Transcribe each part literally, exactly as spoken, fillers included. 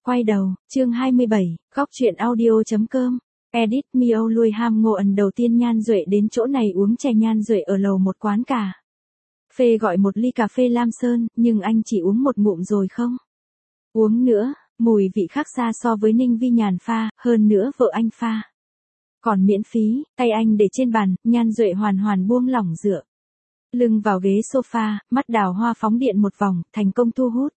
Quay đầu, chương hai mươi bảy, góc truyện audio.com. Edit Mio lui ham ngộ ẩn đầu tiên Nhan Duệ đến chỗ này uống chè. Nhan Duệ ở lầu một quán cà phê gọi một ly cà phê Lam Sơn, nhưng anh chỉ uống một ngụm rồi không uống nữa, mùi vị khác xa so với Ninh Vi Nhàn pha, hơn nữa vợ anh pha còn miễn phí. Tay anh để trên bàn, Nhan Duệ hoàn hoàn buông lỏng dựa lưng vào ghế sofa, mắt đào hoa phóng điện một vòng, thành công thu hút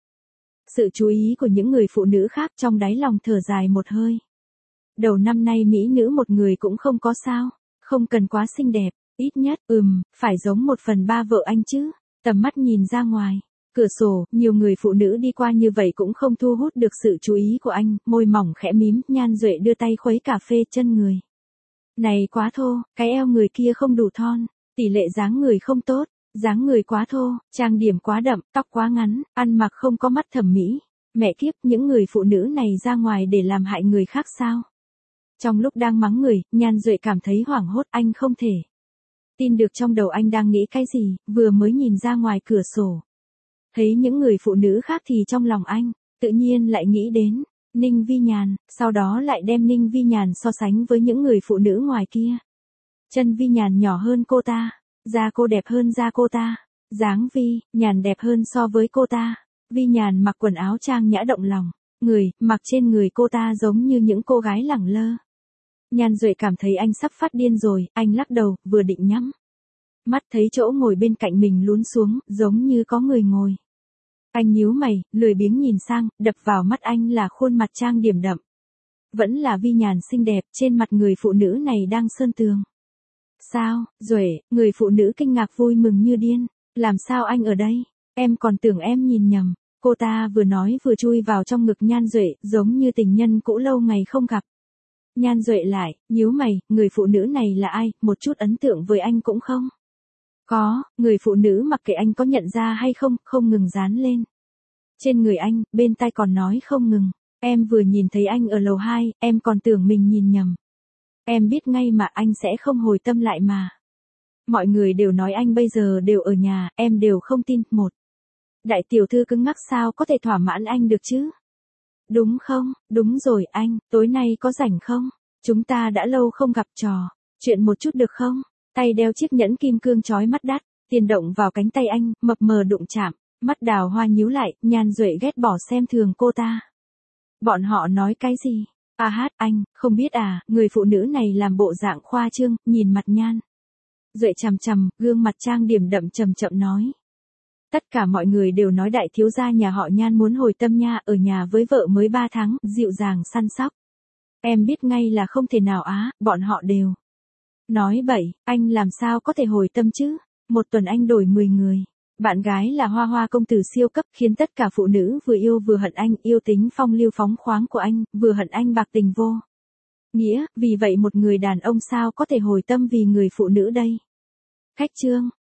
sự chú ý của những người phụ nữ khác. Trong đáy lòng thở dài một hơi. Đầu năm nay mỹ nữ một người cũng không có sao, không cần quá xinh đẹp, ít nhất, ừm, phải giống một phần ba vợ anh chứ. Tầm mắt nhìn ra ngoài cửa sổ, nhiều người phụ nữ đi qua như vậy cũng không thu hút được sự chú ý của anh. Môi mỏng khẽ mím, Nhan Duệ đưa tay khuấy cà phê. Chân người này quá thô, cái eo người kia không đủ thon, tỷ lệ dáng người không tốt, dáng người quá thô, trang điểm quá đậm, tóc quá ngắn, ăn mặc không có mắt thẩm mỹ. Mẹ kiếp, những người phụ nữ này ra ngoài để làm hại người khác sao? Trong lúc đang mắng người, Nhan Duệ cảm thấy hoảng hốt. Anh không thể tin được trong đầu anh đang nghĩ cái gì. Vừa mới nhìn ra ngoài cửa sổ, thấy những người phụ nữ khác thì trong lòng anh tự nhiên lại nghĩ đến Ninh Vi Nhàn, sau đó lại đem Ninh Vi Nhàn so sánh với những người phụ nữ ngoài kia. Chân Vi Nhàn nhỏ hơn cô ta, da cô đẹp hơn da cô ta, dáng Vi Nhàn đẹp hơn so với cô ta. Vi Nhàn mặc quần áo trang nhã động lòng người, mặc trên người cô ta giống như những cô gái lẳng lơ. Nhan Duệ cảm thấy anh sắp phát điên rồi. Anh lắc đầu, vừa định nhắm mắt thấy chỗ ngồi bên cạnh mình lún xuống, giống như có người ngồi. Anh nhíu mày, lười biếng nhìn sang, đập vào mắt anh là khuôn mặt trang điểm đậm. Vẫn là Vi Nhàn xinh đẹp, trên mặt người phụ nữ này đang sơn tường. Sao, Duệ? Người phụ nữ kinh ngạc vui mừng như điên. Làm sao anh ở đây? Em còn tưởng em nhìn nhầm. Cô ta vừa nói vừa chui vào trong ngực Nhan Duệ, giống như tình nhân cũ lâu ngày không gặp. Nhan Duệ lại, nhíu mày, người phụ nữ này là ai, một chút ấn tượng với anh cũng không có. Người phụ nữ mặc kệ anh có nhận ra hay không, không ngừng dán lên trên người anh, bên tai còn nói không ngừng. Em vừa nhìn thấy anh ở lầu hai, em còn tưởng mình nhìn nhầm. Em biết ngay mà anh sẽ không hồi tâm lại mà. Mọi người đều nói anh bây giờ đều ở nhà, em đều không tin. Một đại tiểu thư cứng ngắc sao có thể thỏa mãn anh được chứ? Đúng không? Đúng rồi anh, tối nay có rảnh không? Chúng ta đã lâu không gặp, trò chuyện một chút được không? Tay đeo chiếc nhẫn kim cương chói mắt đắt, tiền động vào cánh tay anh, mập mờ đụng chạm, mắt đào hoa nhíu lại. Nhan Duệ ghét bỏ xem thường cô ta. Bọn họ nói cái gì? À hát, anh không biết à? Người phụ nữ này làm bộ dạng khoa trương, nhìn mặt Nhan Duệ chằm chằm, gương mặt trang điểm đậm, chậm chậm nói. Tất cả mọi người đều nói đại thiếu gia nhà họ Nhan muốn hồi tâm nha, ở nhà với vợ mới ba tháng, dịu dàng săn sóc. Em biết ngay là không thể nào á, bọn họ đều nói bậy. Anh làm sao có thể hồi tâm chứ? Một tuần anh đổi mười người. Bạn gái là Hoa Hoa công tử siêu cấp, khiến tất cả phụ nữ vừa yêu vừa hận anh. Yêu tính phong lưu phóng khoáng của anh, vừa hận anh bạc tình vô nghĩa. Vì vậy một người đàn ông sao có thể hồi tâm vì người phụ nữ đây? Khách trương.